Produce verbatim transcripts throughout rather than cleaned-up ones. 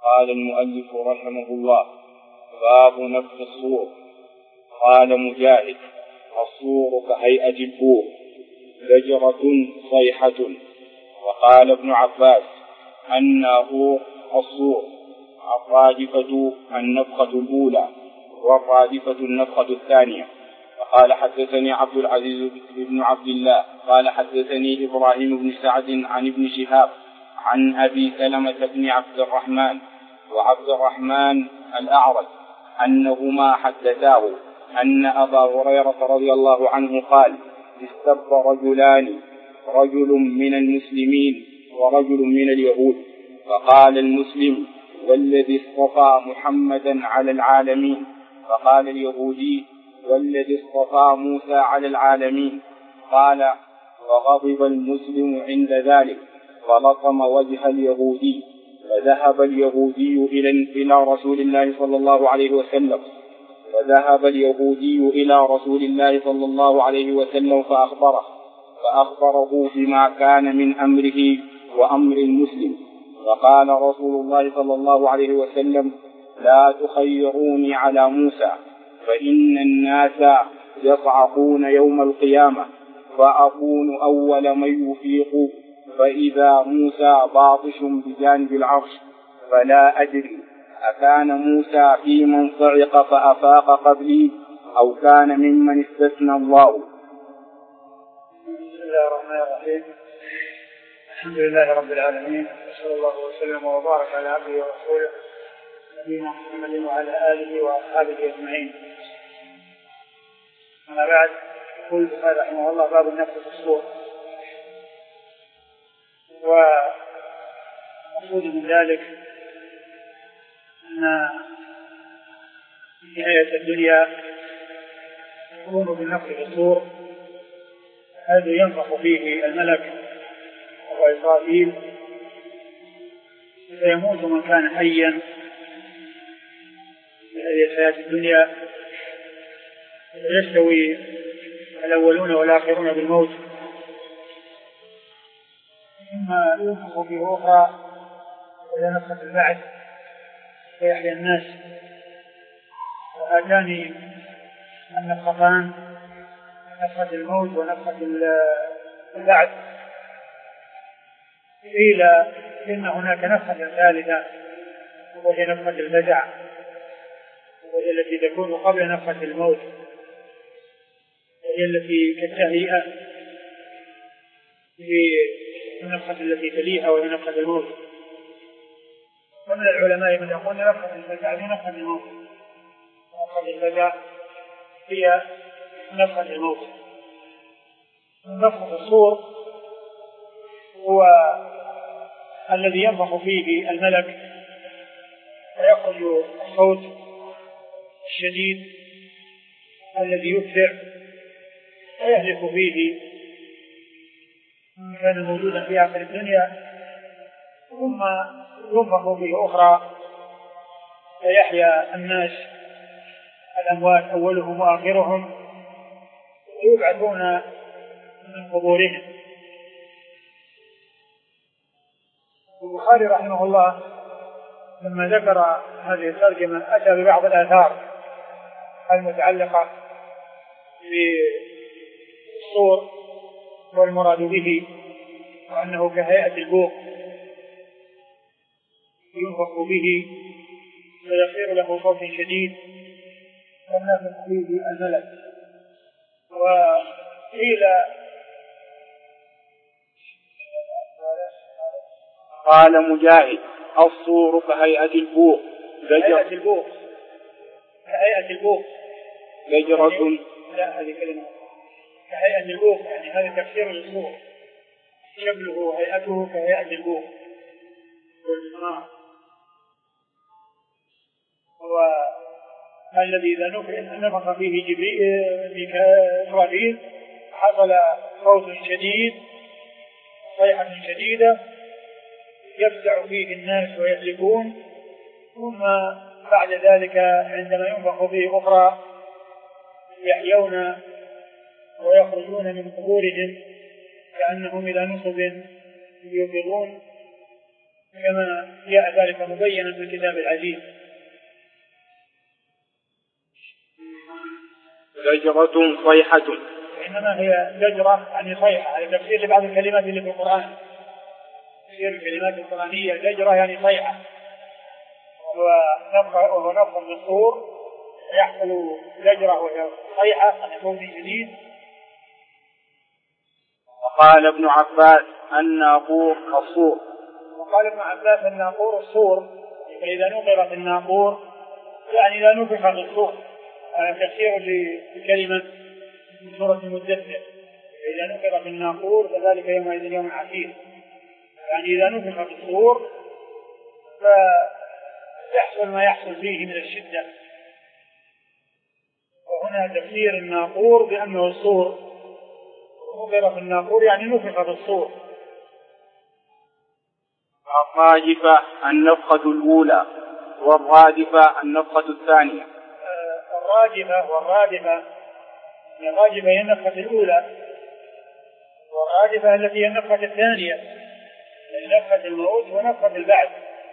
قال المؤلف رحمه الله: باب نفخ الصور. قال مجاهد: الصور كهيئة البوق، زجرة صيحة. وقال ابن عباس: الناهور الصور، الرادفة النفخة الأولى، والرادفة النفخة الثانية. وقال حدثني عبد العزيز بن عبد الله قال حدثني إبراهيم بن سعد عن ابن شهاب عن أبي سلمة بن عبد الرحمن وعبد الرحمن الأعرج أنهما حدثاه أن أبا هريرة رضي الله عنه قال: استب رجلان، رجل من المسلمين ورجل من اليهود، فقال المسلم: والذي اصطفى محمدا على العالمين. فقال اليهودي: والذي اصطفى موسى على العالمين. قال: فغضب المسلم عند ذلك فلطم وجه اليهودي، فذهب اليهودي إلى رسول الله صلى الله عليه وسلم فذهب اليهودي إلى رسول الله صلى الله عليه وسلم فأخبره فأخبره بما كان من أمره وأمر المسلم. فقال رسول الله صلى الله عليه وسلم: لا تخيروني على موسى، فإن الناس يصعقون يوم القيامة، فأكون أول من يفيق، فإذا موسى باطش بجانب العرش، فلا أدري أكان موسى في من صعق فأفاق قبلي أو كان ممن استثنى الله. بسم الله الرحمن الرحيم. الحمد لله رب العالمين، وصلى الله وسلم وبارك على عبده ورسوله نبينا محمد وعلى آله وأصحابه أجمعين. أما بعد، يقول البخاري رحمه الله: باب النفخ في الصور. ومقصود من ذلك أن نهاية الدنيا يكون بالنفخ في الصور، هذا ينفخ فيه الملك وهو إسرافيل، فيموت من كان حيا في هذه الحياة الدنيا، يستوي الأولون والآخرون بالموت. ثم ينفخ فيه أخرى إلى نفخة البعث فيحيى الناس. وهاتان النفختان، نفخة الموت ونفخة البعث، قيل إن هناك نفخة ثالثة وهي نفخة الفزع، وهي التي تكون قبل نفخة الموت، وهي التي كالتهيئة في النفخة التي تليها وهي نفخة الموت. ومن العلماء من يقول نفخة الفزع هي نفخة الموت، نفخة الفزع هي نفخة الموت. نفخة الصور هو الذي ينفخ فيه الملك ويخرج الصوت الشديد الذي يفزع ويهلك فيه من كان موجودا في آخر الدنيا، ثم ينفخ فيه أخرى فيحيا الناس الأموات أولهم وآخرهم ويبعثون من قبورهم. البخاري رحمه الله لما ذكر هذه الترجمة أتى ببعض الآثار المتعلقة بالصور والمراد به وأنه كهيئة البوق ينفخ به فيصير له صوت شديد فينفخ فيه الملك. وقيل قال مجاهد: الصور كهيئة البوق، كهيئة البوق كهيئة البوق زجرة. لا، هذه كلمة. كهيئة البوق يعني هذا تفسير للصور، شكله وهيئته كهيئة البوق والماء. هو الذي إذا نفخ فيه جبريل إسرافيل حصل صوت شديد، صيحة شديدة يفزع فيه الناس ويهلكون. ثم بعد ذلك عندما ينفخ فيه أخرى يحيون ويخرجون من قبورهم كأنهم إلى نصب يوقظون، كما جاء ذلك مبينا في الكتاب العزيز. زجرة صيحة، إنما هي زجرة يعني صيحة، على تفسير لبعض الكلمات اللي في القرآن. تفسير الكلمات القرآنية زجرة يعني صيحة، وهو نفخ بالصور يحصل زجرة وهي صيحة عن صوت جديد. وقال ابن عباس الناقور الصور. وقال ابن عباس الناقور الصور، فإذا نقر في الناقور يعني إذا نفخ في الصور. هذا تفسير لكلمة من سورة المدثر، إذا نقر في الناقور فذلك يومئذ يوم عسير، يعني إذا نفخ في الصور فيحصل ما يحصل فيه من الشدة. وهنا تفسير الناقور بأنه الصور، نقر في الناقور يعني نفخ في الصور. الراجفة النفخة الأولى، والرادفة النفخة الثانية. الراجفة والرادفة، الراجفة هي النفخة الأولى، والرادفة التي هي النفخة الثانية، نفخة الموت ونفخة البعث،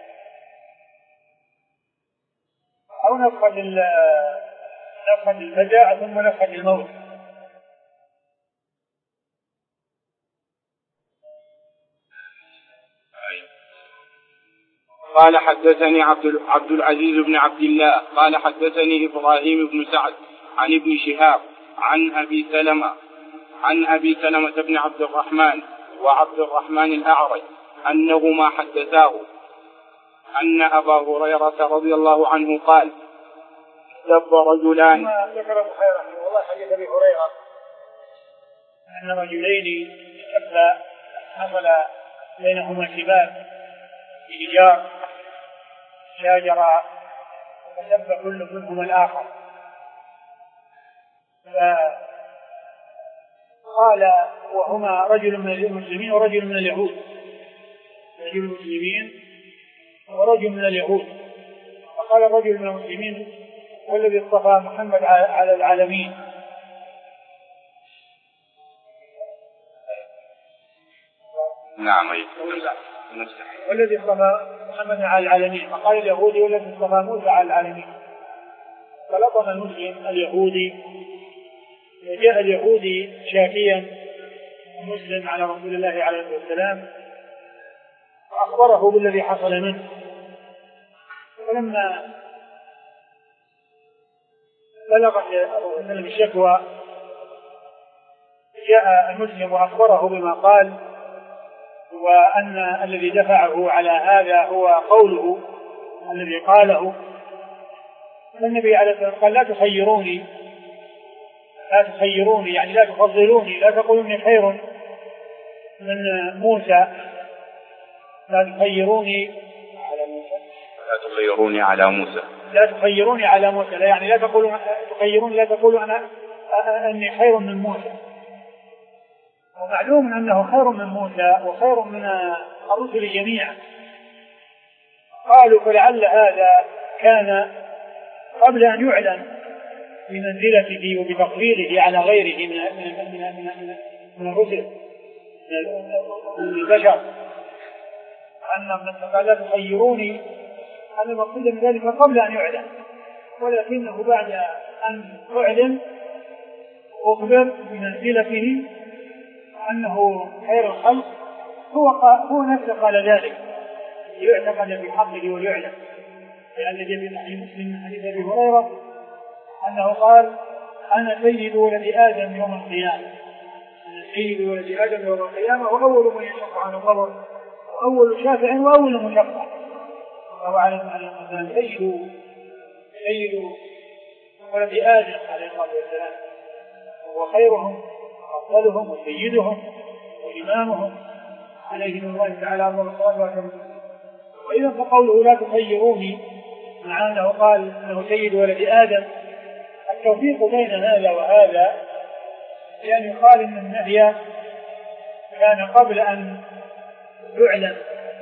أو نفخة نفخة الفزع ثم نفخة الموت. قال حدثني عبد العزيز بن عبد الله قال حدثني إبراهيم بن سعد عن ابن شهاب عن أبي سلمة عن أبي سلمة بن عبد الرحمن وعبد الرحمن الأعرج أنهما حدثاه أن أبا هريرة رضي الله عنه قال سب رجلان. ذكر البخاري رحمه الله حديث أبي هريرة أن رجلين حصل بينهما شباب بحجار شاجرا فسب كل منهما الآخر، فقال وهما رجل من المسلمين ورجل من اليهود، رجل المسلمين ورجل من اليهود. فقال الرجل من المسلمين والذي اصطفى محمد على العالمين، نعم والذي اصطفى محمد على العالمين. فقال اليهودي والذي اصطفى موسى على العالمين. فلطم المسلم اليهودي، وجاء اليهودي شاكيا مسلم على رسول الله عليه الصلاة والسلام وأخبره بالذي حصل منه. فلما بلغ المسلم الشكوى جاء المسلم وأخبره بما قال، وأن الذي دفعه على هذا هو قوله الذي قاله. فالنبي عليه الصلاة والسلام قال لا تخيروني لا تخيروني يعني لا تفضلوني، لا تقولوني خير من موسى، لا تخيروني على موسى لا تخيروني على موسى لا تخيروني على موسى لا يعني لا تقولوا تخيروني لا تقولوا أنا أني خير من موسى. ومعلوم أنه خير من موسى وخير من الرسل جميعا. قالوا فلعل هذا كان قبل أن يعلن بمنزلته وبتفضيله على غيره من من من من, من الرسل من البشر، أن من قال لا تخيروني هذا مقصود من ذلك قبل أن يعلن، ولكنه بعد أن يعلن أخبر بمنزلته أنه خير الخلق، هو هو نفسه قال ذلك يعتقد في حقه ويعلم. لأن جاء في صحيح مسلم من حديث أبي هريرة أنه قال أنا سيد ولد آدم يوم القيامة، أنا سيد ولد آدم يوم القيامة وأول من يشق عن القبر وأول شافع وأول مشفع. وهو على أن سيد سيد ولد آدم عليه الصلاة والسلام، هو خيرهم وأفضلهم وسيدهم وإمامهم عليه من الله تعالى أفضل الصلاة والسلام. وإذا فقوله لا تخيروني مع أنه قال أنه سيد ولد آدم، التوفيق بين هذا وهذا لأن يقال أن النهي كان قبل أن يعلم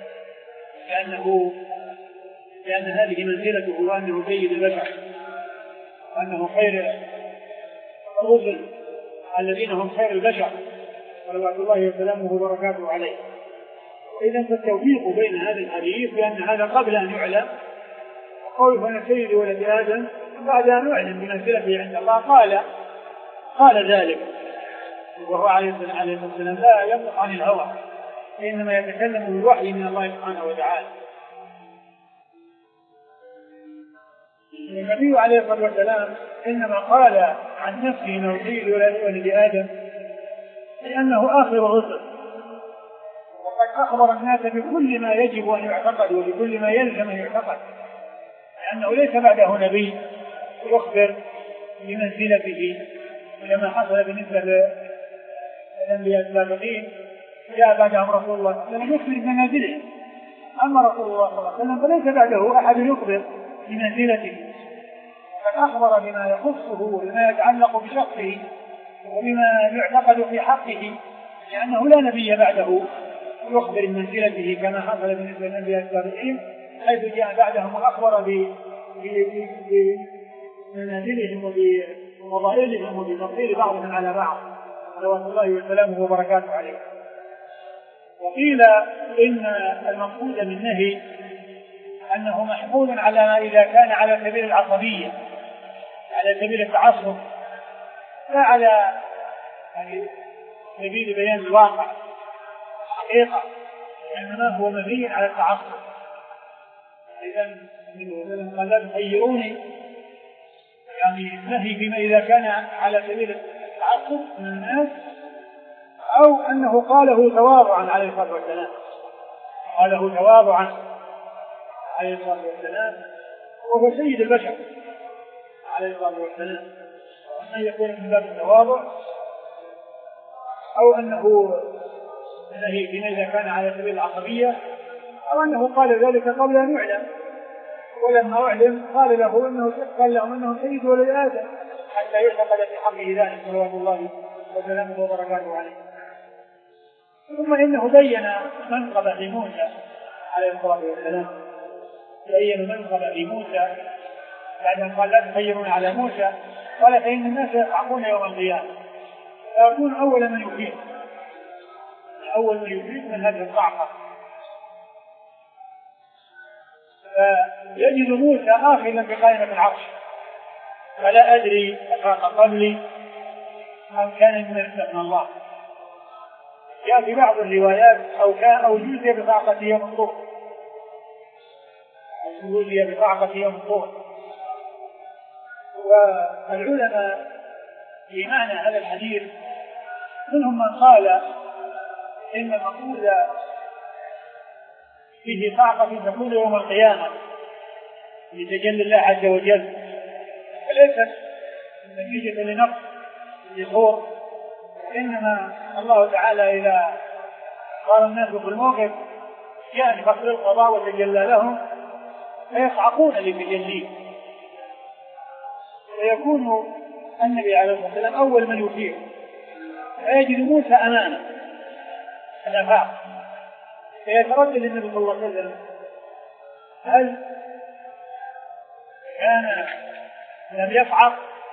لأنه لأن هذه منزلته وأنه سيد البشر وأنه خير الرسل الذين هم خير البشر صلوات الله وسلامه وبركاته عليه. إذا فالتوفيق بين هذا الحديث لأن هذا قبل أن يعلم، قول فأنا سيد ولد آدم بعد أن يعلم بمنزلته عند الله قال قال ذلك، وهو عليه الصلاة والسلام لا ينطق عن الهوى إنما يتكلم بالوحي من الله سبحانه وتعالى. النبي عليه الصلاة والسلام إنما قال عن نفسه إنه سيد ولد آدم لأنه آخر الرسل، وقد أخبر الناس بكل ما يجب أن يعتقد وبكل ما يلزم أن يعتقد، لأنه ليس بعده نبي يخبر بمنزلته كما حصل بالنسبة للأنبياء السابقين جاء بعدهم رسول الله لم يخبر بمنازله. أما رسول الله صلى الله عليه وسلم فليس بعده أحد يخبر بمنزلته، قد أخبر بما يخصه وبما يتعلق بشخصه وبما يعتقد في حقه، لأنه لا نبي بعده يخبر بمنزلته كما حصل بالنسبة للأنبياء السابقين حيث جاء بعدهم وأخبر بمنازلهم وبفضائلهم وبتفضيل بعضهم على بعض صلوات الله وسلامه وبركاته عليه. وقيل إن المقصود من نهي أنه محمول على إذا كان على سبيل العصبية، على سبيل التعصب، لا على يعني سبيل بيان الواقع حقيقة، إنما هو مبني على التعصب. إذا قال لا تخيروني يعني نهي بما إذا كان على سبيل التعصب من الناس، أو أنه قاله تواضعا عليه الصلاة والسلام، قاله تواضعا عليه الصلاة والسلام وهو سيد البشر عليه الصلاة والسلام، أن يكون من باب التواضع، أو أنه نهي بما إذا كان على سبيل العصبية، أو أنه قال ذلك قبل أن يعلم، ولما أعلم قال له أنه قال لهم أنه سيد ولد آدم حتى يعتقد في حقه ذلك صلوات الله وسلامه وبركاته عليه. ثم إنه بين منقب في موسى عليه الصلاة والسلام، بين منقب في موسى بعد أن قال لا تخيرون على موسى، قال فإن الناس يصعقون يوم القيامة فيكون أول من يفيد أول من يفيد من هذه الصعقة، فيجد موسى آخذا بقائمة العرش، فلا أدري أفاق قبلي أم كان من استثنى الله. جاء في بعض الروايات أو كان أو جوزي بصعقة يوم الطور، أو جوزي بصعقة يوم الطور. والعلماء في معنى هذا الحديث منهم من قال إن المقصود فيه صعقة تكون يوم القيامة لتجلي الله عز وجل، وليست نتيجة لنقص الظهور، إنما الله تعالى إذا قال الناس في الموقف جاء فصل القضاء وتجلى لهم فيصعقون لتجليه، فيكون النبي عليه الصلاة والسلام أول من يفيق، فيجد موسى أمامه الأفاق، فيتردد النبي صلى الله عليه وسلم هل كان لم يصعق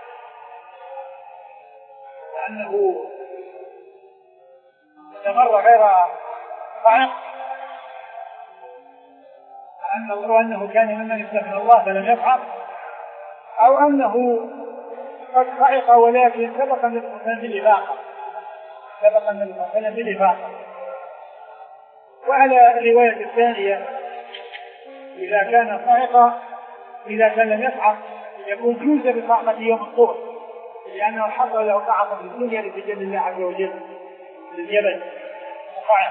أنه استمر غير صعق، أنه أنه كان ممن استثنى الله فلم يصعق، أو أنه قد صعق ولكن سبق من بالإفاقة سبق من بالإفاقة. وعلى الرواية الثانية إذا كان صعق إذا كان لم يصعق يكون جوز بصعقة يوم الطور، لأنه حصل له صعقة في الدنيا لتجلي الله عز وجل للجبل صعق.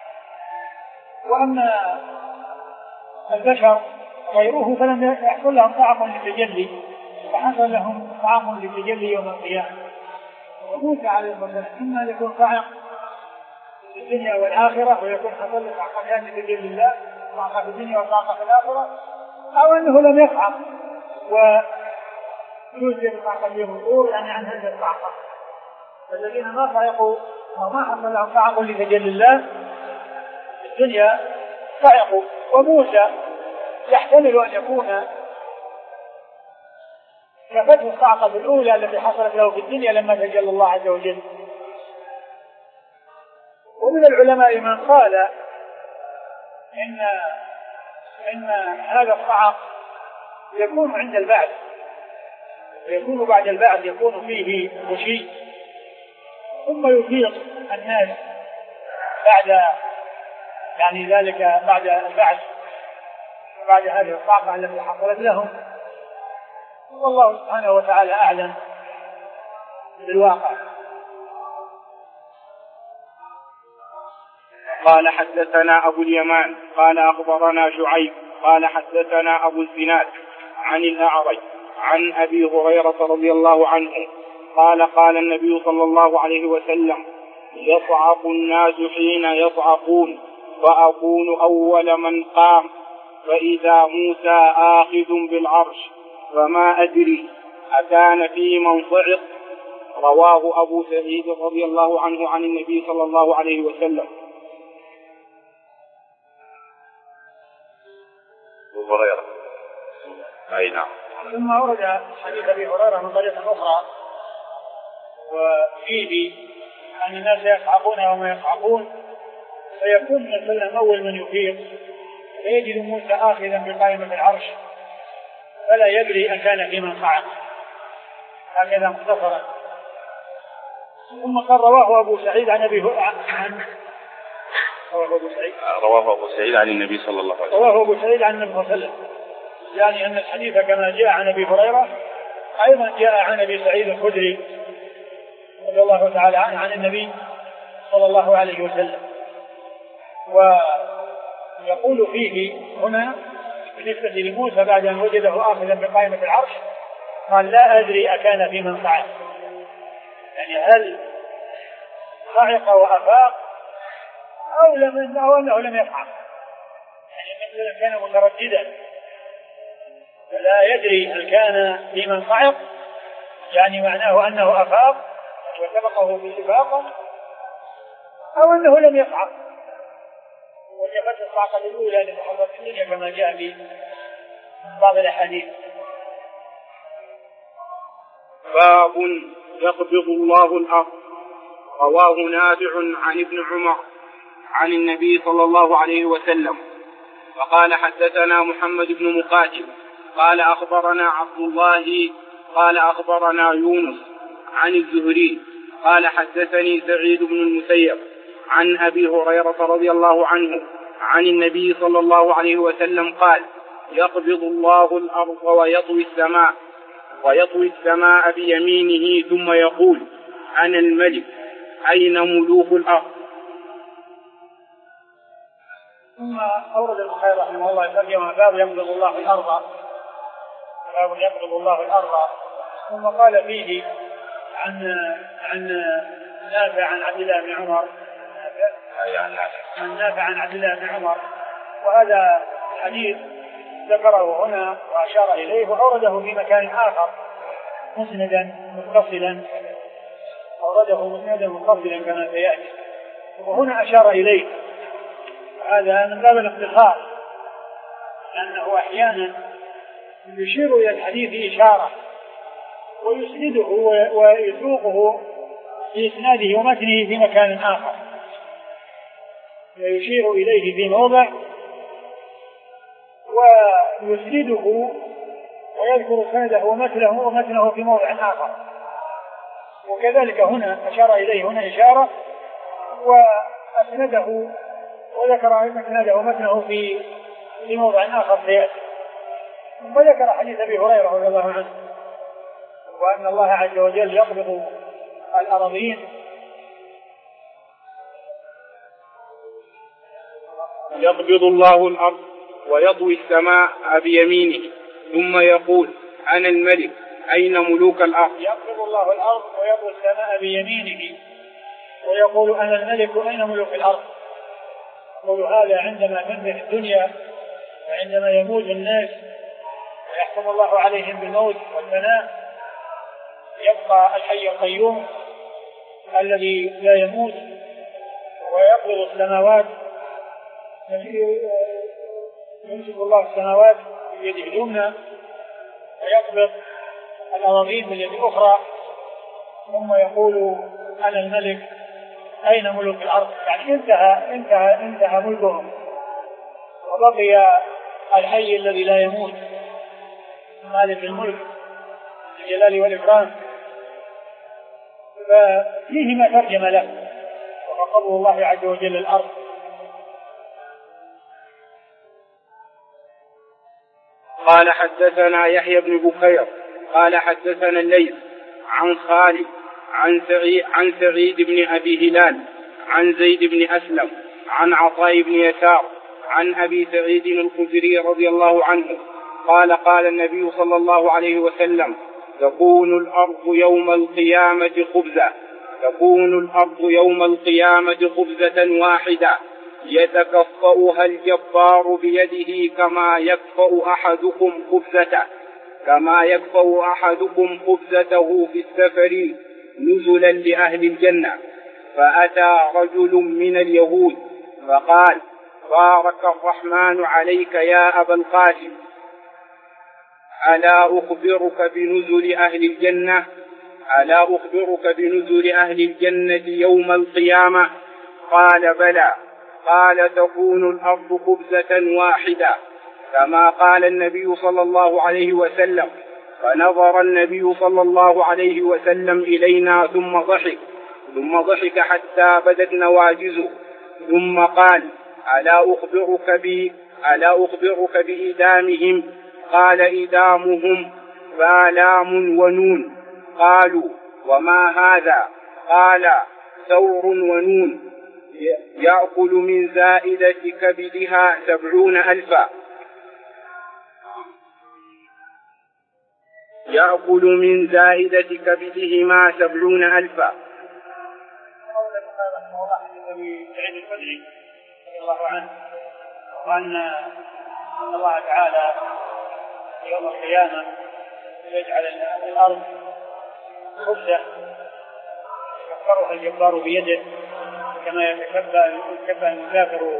وأما البشر غيره فلم يحصل لهم صعق للتجلي، فحصل لهم صعق للتجلي يوم القيامة. وموسى عليه الصلاة والسلام إما يكون صعق في الدنيا والآخرة ويكون حصل له صعقتان لتجلي الله، صعقة في الدنيا وصعقة في الآخرة، أو أنه لم يصعق ويوجد صعقة يوم الطور يعني عن هذه الصعقة. فالذين ما صعقوا وما حصل لهم صعق لتجلي الله في الدنيا صعقوا. وموسى يحتمل أن يكون كفتح الصعقة الأولى التي حصلت له في الدنيا لما تجلى الله عز وجل. ومن العلماء من قال إن إن هذا الصعق يكون عند البعث، يكون بعد البعث يكون فيه غشي، ثم يفيق الناس بعد يعني ذلك بعد البعث بعد هذه الصعقة التي حصلت لهم، والله سبحانه وتعالى أعلم بالواقع. قال حدثنا أبو اليمان قال أخبرنا شعيب قال حدثنا أبو الزناد عن الأعرج عن أبي هريرة رضي الله عنه قال قال النبي صلى الله عليه وسلم: يصعق الناس حين يصعقون فأكون أول من قام، فإذا موسى آخذ بالعرش فما أدري أكان في من صعق. رواه أبو سعيد رضي الله عنه عن النبي صلى الله عليه وسلم. أبو هريرة أي نعم. ثم ورد حديث أبي هريرة من طريقة أخرى وفيه أن الناس يصعقون وما يصعقون، فيكون من وسلم أول من يفيق فيجد موسى آخذا بقائمة العرش فلا يدري أن كان في من صعق، هكذا مختصرا. ثم قال رواه أبو سعيد عن أبي عن رواه أبو سعيد رواه أبو سعيد عن النبي صلى الله عليه وسلم رواه أبو سعيد عن النبي صلى الله عليه وسلم، يعني أن الحديث كما جاء عن أبي هريرة أيضا جاء عن أبي سعيد الخدري رضي الله تعالى عنه عن النبي صلى الله عليه وسلم. ويقول فيه هنا بالنسبة لموسى بعد أن وجده آخذا بقائمة العرش قال: لا أدري أكان في من صعق، يعني هل صعق وأفاق أو لم أو أنه لم يفعل، يعني مثل كان مترددا فلا يدري هل كان في من صعق، يعني معناه أنه أفاق وسبقه بإفاقة أو أنه لم يصعق، وجبت الصعقة الأولى لتحرك الدنيا كما جاء في بعض الأحاديث. باب يقبض الله الأرض. رواه نافع عن ابن عمر عن النبي صلى الله عليه وسلم وقال: حدثنا محمد بن مقاتل قال أخبرنا عبد الله قال أخبرنا يونس عن الزهري قال حدثني سعيد بن المسيب عن أبي هريرة رضي الله عنه عن النبي صلى الله عليه وسلم قال: يقبض الله الأرض ويطوي السماء ويطوي السماء بيمينه ثم يقول: أنا الملك، أين ملوك الأرض؟ ثم أورد البخاري رحمه الله ترجمة باب يقبض الله الأرض، باب يقبض الله الأرض، ثم قال فيه عن عن نافع عن عبد الله بن عمر عن نافع عن عبد الله بن عمر، وهذا حديث ذكره هنا وأشار إليه وأورده في مكان آخر مسندا متصلا، أورده مسندا متصلا كما سيأتي، وهنا أشار إليه. هذا من باب الاختصار، لأنه أحيانا يشير إلى الحديث إشارة ويسنده ويسوقه في إسناده ومتنه في مكان آخر، ويشير إليه في موضع ويسنده ويذكر سنده ومثله ومثله في موضع آخر، وكذلك هنا أشار إليه هنا إشارة وأسنده وذكر سنده ومثله في في موضع آخر سيأتي. ثم ذكر حديث أبي هريرة رضي الله عنه وأن الله عز وجل يقبض الأراضين يقبض الله الأرض ويطوي السماء بيمينه ثم يقول: أنا الملك، أين ملوك الأرض؟ يقبض الله الأرض ويطوي السماء بيمينه ويقول: أنا الملك، أين ملوك الأرض؟ يقول هذا عندما تنتهي الدنيا وعندما يموت الناس ويحكم الله عليهم بالموت والفناء، يبقى الحي القيوم الذي لا يموت ويقبض السماوات، يمسك الله السماوات بيده اليمنى ويقبض الأراضين باليد الأخرى، ثم يقول: أنا الملك، أين ملوك الأرض؟ يعني انتهى انتهى انتهى ملكهم، وبقي الحي الذي لا يموت مالك الملك الجلال والإكرام، ففيه ما ترجم له وقول الله عز وجل الأرض. قال حدثنا يحيى بن بكير قال حدثنا الليث عن خالد عن سعيد, عن سعيد بن أبي هلال عن زيد بن أسلم عن عطاء بن يسار عن أبي سعيد الخدري رضي الله عنه قال قال النبي صلى الله عليه وسلم تكون الأرض يوم القيامة خبزة تكون الأرض يوم القيامة خبزة واحدة يتكفأها الجبار بيده كما يكفأ أحدكم خبزته كما يكفأ أحدكم خبزته في السفر نزلا لأهل الجنة. فأتى رجل من اليهود فقال بارك الرحمن عليك يا أبا القاسم ألا أخبرك بنزل أهل الجنة ألا أخبرك بنزل أهل الجنة يوم القيامة؟ قال بلى. قال تكون الأرض خبزة واحدة كما قال النبي صلى الله عليه وسلم. فنظر النبي صلى الله عليه وسلم إلينا ثم ضحك ثم ضحك حتى بدت نواجزه ثم قال ألا أخبرك ب ألا أخبرك بإدامهم؟ قال إدامهم فلام ونون. قالوا وما هذا؟ قال ثور ونون يأكل من زائدة كبدها سبعون ألفا يأكل من زائدة كبدهما سبعون ألفا. الله عنه وأن الله تعالى يوم القيامة يجعل الأرض خبزة يكفرها الجبار بيده كما يتكفى المسافر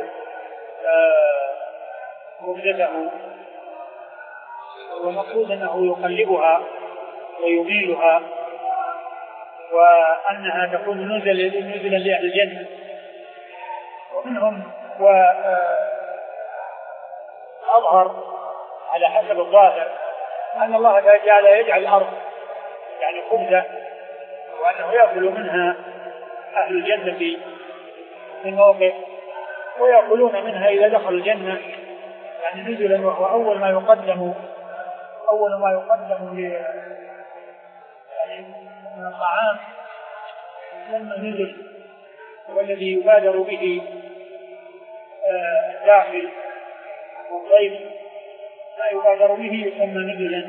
خبزته، والمقصود أنه يقلبها ويميلها وأنها تكون نزلا نزلا لأهل الجنة. ومنهم وأظهر على حسب الظاهر أن الله تعالى يجعل الأرض يعني خبزة وأنه يأكل منها أهل الجنة من موقف ويأكلون منها إذا دخلوا الجنة يعني نزلا، وهو أول ما يقدم أول ما يقدم يعني من الطعام لما نزل والذي يبادر به الداخل والضيف لا يبادر به يسمى نزلا.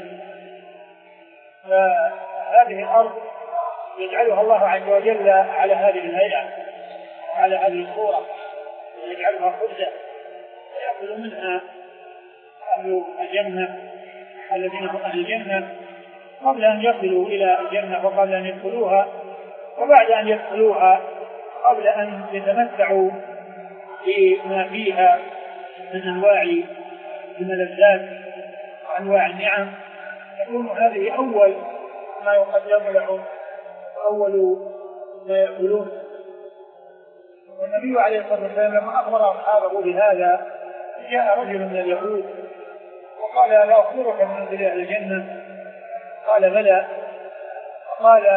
فهذه الأرض يجعلها الله عز وجل على هذه الهيئة على هذه الصورة، يجعلها خبزة يأكل منها أهل الجنة الذين هم أهل الجنة قبل أن يصلوا إلى الجنة وقبل أن يدخلوها، وبعد أن يدخلوها قبل أن يتمتعوا بما فيها من أنواع الملذات وأنواع النعم. يكون هذه أول ما يقدم لهم وأول ما يأكلون. والنبي عليه الصلاة والسلام لما أخبر أصحابه بهذا جاء رجل من اليهود وقال لا أخبرك من منزل أهل الجنة؟ قال بلى. قال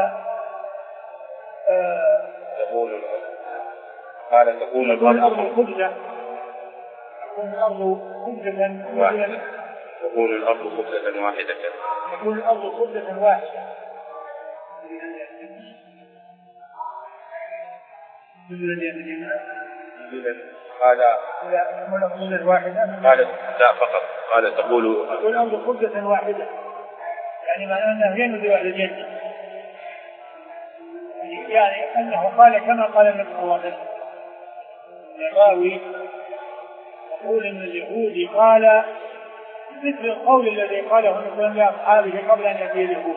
آه تقول قال تكون الأرض خبزة تكون الأرض خبزة واحدة تكون الأرض خبزة واحدة تكون الأرض خبزة واحدة قال خبزة واحدة قال لا فقط قال تقول تكون الأرض خبزة واحدة يعني معناه أنه ينزل أهل الجنة، يعني أنه قال كما قال النبي صلى الله عليه وسلم. الراوي يقول إن اليهودي قال مثل القول الذي قاله النبي صلى الله عليه وسلم لأصحابه قبل أن يأتي اليهود،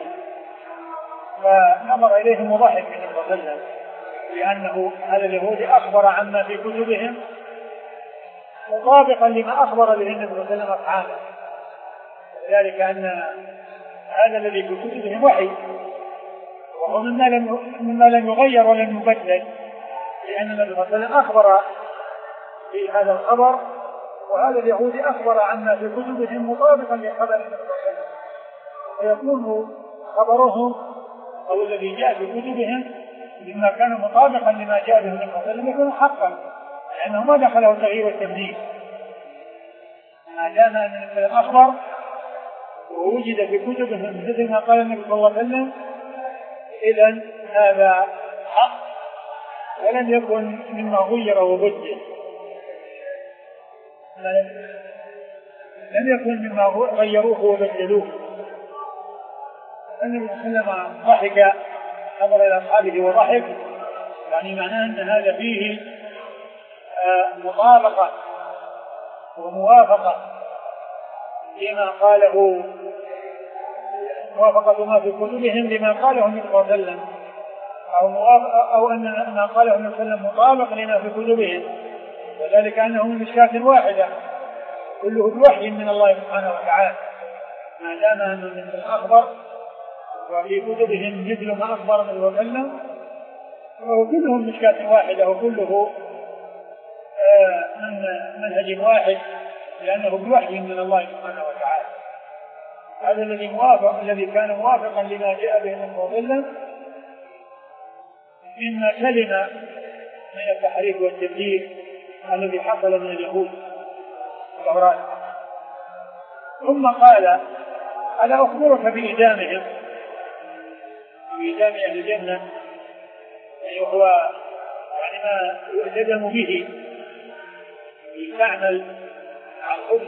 فنظر إليهم وضحك النبي صلى الله عليه وسلم لأنه هذا اليهودي أخبر عما في كتبهم مطابقا لما أخبر به النبي صلى الله عليه وسلم أصحابه، ذلك أن هذا الذي في كتبهم وحي وهو مما لم مما لم يغير ولم يبدل، لأن النبي صلى الله عليه وسلم أخبر في هذا الخبر وهذا اليهودي أخبر عما في كتبهم مطابقا لخبر النبي صلى الله عليه وسلم، ويكون خبرهم أو الذي جاء في كتبهم لما كان مطابقا لما جاء به النبي صلى الله عليه وسلم يكون حقا، لأنه ما دخله التغيير والتبديل. ما دام أن النبي صلى الله عليه وسلم أخبر ووجد في كتبهم مثل ما قال النبي صلى الله عليه وسلم، إذن هذا حق ولم يكن مما غير وبدل، لم يكن مما غيروه وبدلوه. النبي صلى الله عليه وسلم ضحك، نظر إلى أصحابه وضحك، يعني معناه أن هذا فيه مطابقة وموافقة لما قاله، موافقة ما في كتبهم لما قاله النبي صلى الله عليه وسلم، أو, أو أن ما قاله النبي صلى الله عليه وسلم مطابق لما في كتبهم، وذلك أنه من مشكاة واحدة كله بوحي من الله سبحانه وتعالى. ما دام أنه من الأخبر وفي كتبهم مثل ما أخبر النبي صلى الله عليه وسلم، فهو كلهم مشكاة واحدة وكله من منهج واحد، لأنه بوحي من الله سبحانه وتعالى. هذا الذي موافق، الذي كان موافقا لما جاء به النبي صلى الله عليه وسلم مما سلم من التحريف والتبديل الذي حصل من اليهود والأوراد. ثم قال: ألا أخبرك بإدامهم، بإدام أهل الجنة، يعني هو يعني ما يلتزم به يستعمل على الخبز.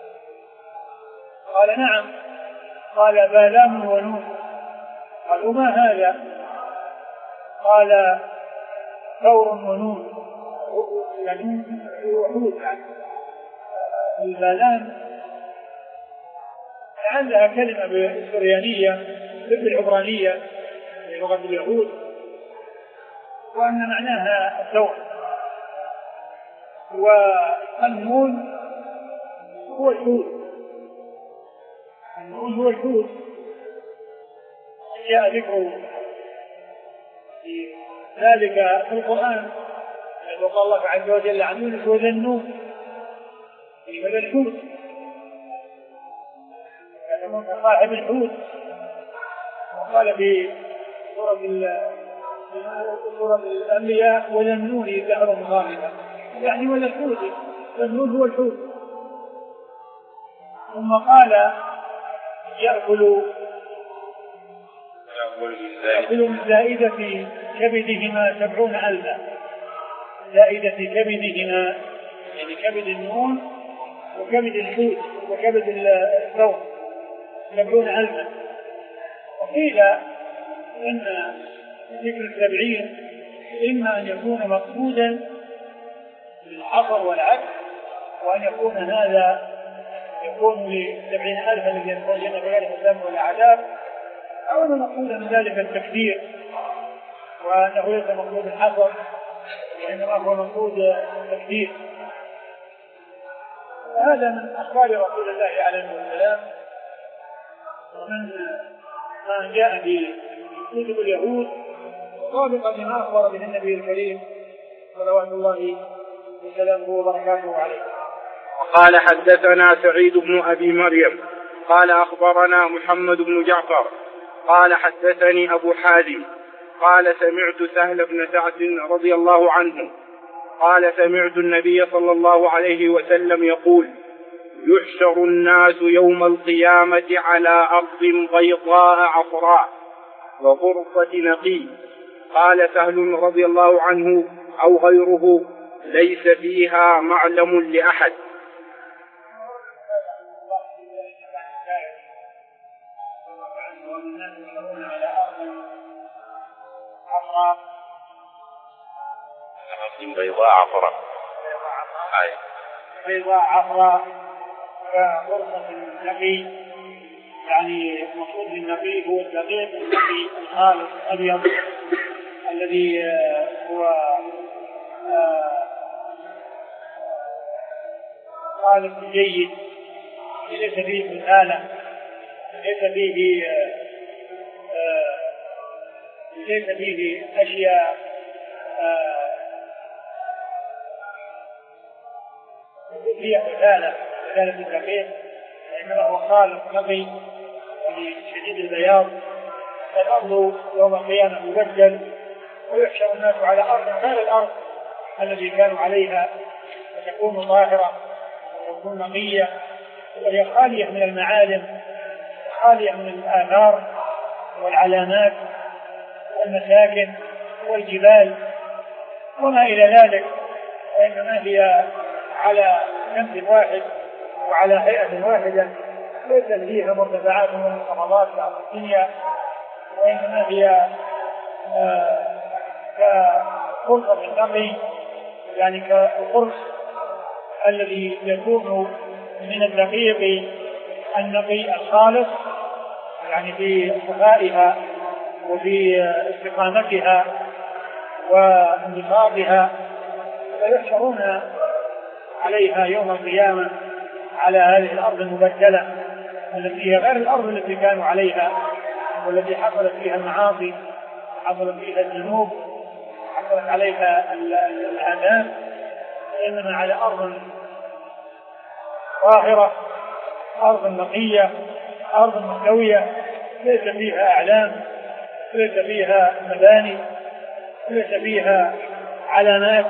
قال: نعم. قال: بالام ونون. قالوا: ما هذا؟ قال: ثور ونون، يعني وحود. البالام عندها كلمة بالسريانية بالعبرانية لغة اليهود، وأن معناها الثور. والنون هو الحوت، النون هو الحوت. جاء ذكره ذلك في القرآن، وقال الله عز وجل عن يونس: وذا النون، وذا الحوت، صاحب الحوت. وقال في سورة سورة الأنبياء: وذا النون إذ ذهب مغامرا، يعني وذا الحوت، النون هو الحوت. ثم قال: يأكل يأكل من زائدة كبدهما سبعون ألفا. زائدة كبدهما يعني كبد النون وكبد الحوت وكبد الثور سبعون ألفا. وقيل إن ذكر السبعين إما أن يكون مقصودا بالحصر والعكس، وأن يكون هذا يكون لسبعين ألفا الذين يخرجون بغير حساب ولا عذاب، أو أن مقصودا من ذلك التكبير، وأنه ليس مقصود الحصر وإنما هو مقصود التكبير. هذا من أخبار رسول الله عليه السلام ومن ما جاء في كتب اليهود طابقا لما أخبر به النبي الكريم صلوات الله وسلامه وبركاته عليه. قال: حدثنا سعيد بن أبي مريم قال أخبرنا محمد بن جعفر قال حدثني أبو حازم قال: سمعت سهل بن سعد رضي الله عنه قال: سمعت النبي صلى الله عليه وسلم يقول: يحشر الناس يوم القيامة على أرض بيضاء عفراء وغرفة نقي. قال سهل رضي الله عنه أو غيره: ليس فيها معلم لأحد. بيضاء عفراء بيضاء عفراء وغرفة النقي، يعني مقصود بالنقي هو الدقيق النقي الخالص الأبيض الذي هو خالص جيد، ليس فيه مثالة، ليس فيه ليس فيه أشياء هي قتالة قتالة الدقيق، وإنما هو خالص نقي شديد البياض. الأرض يوم القيامة مبدل، ويحشر الناس على أرض غير الأرض التي كانوا عليها، فتكون طاهرة وتكون نقية، وهي خالية من المعالم، خالية من الآثار والعلامات والمساكن والجبال وما إلى ذلك، وإنما هي على جنب واحد وعلى هيئة واحدة، ليس فيها مرتفعات وانخفاضات بعض الدنيا، وإنما هي كخلطة النقي، يعني كالقرص الذي يكون من الدقيق النقي الخالص، يعني في صفائها وفي استقامتها وانضباطها، فيحشرون عليها يوم القيامة على هذه الأرض المبدلة التي هي غير الأرض التي كانوا عليها، والتي حصلت فيها المعاصي، حصلت فيها الذنوب، حصلت عليها الآثام، وإنما على أرض طاهرة، أرض نقية، أرض مستوية، ليس فيها أعلام، ليس فيها مباني، ليس فيها علامات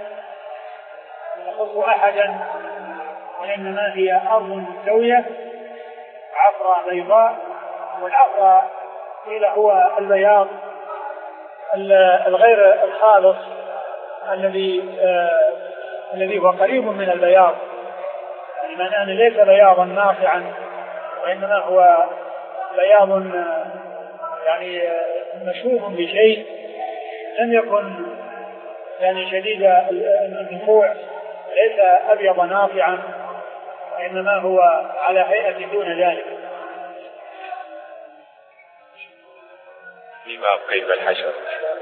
تخص أحدا، وإنما هي أرض مستوية عفراء بيضاء. والعفراء قيل هو البياض الغير الخالص الذي آه الذي هو قريب من البياض، يعني أنه ليس بياضا ناصعا، وإنما هو بياض آه يعني آه مشوب بشيء لم يكن يعني شديد النفوع، ليس أبيض ناصعا، وإنما هو على هيئة دون ذلك. في باب كيف الحشر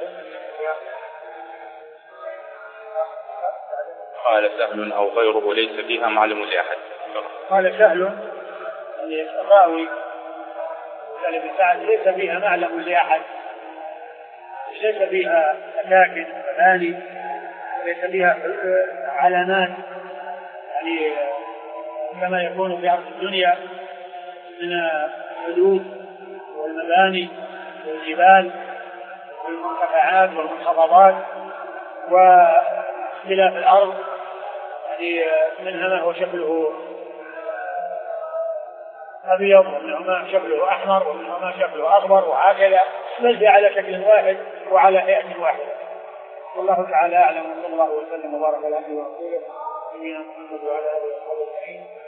قال سهل أو غيره ليس فيها معلم لأحد. قال سهل الراوي سهل بن سعد ليس فيها معلم لأحد، ليس فيها أماكن مباني، ليس فيها علامات يعني كما يكون في أرض الدنيا من الحدود والمباني والجبال والمرتفعات والمنخفضات واختلاف الأرض، يعني منها ما هو شكله أبيض، ومنها ما شكله أحمر، ومنها ما شكله أخضر، وهكذا، ليس على شكل واحد وعلى هيئة واحدة. والله تعالى أعلم، وصلى الله وسلم وبارك على نبينا محمد وعلى آله وصحبه أجمعين.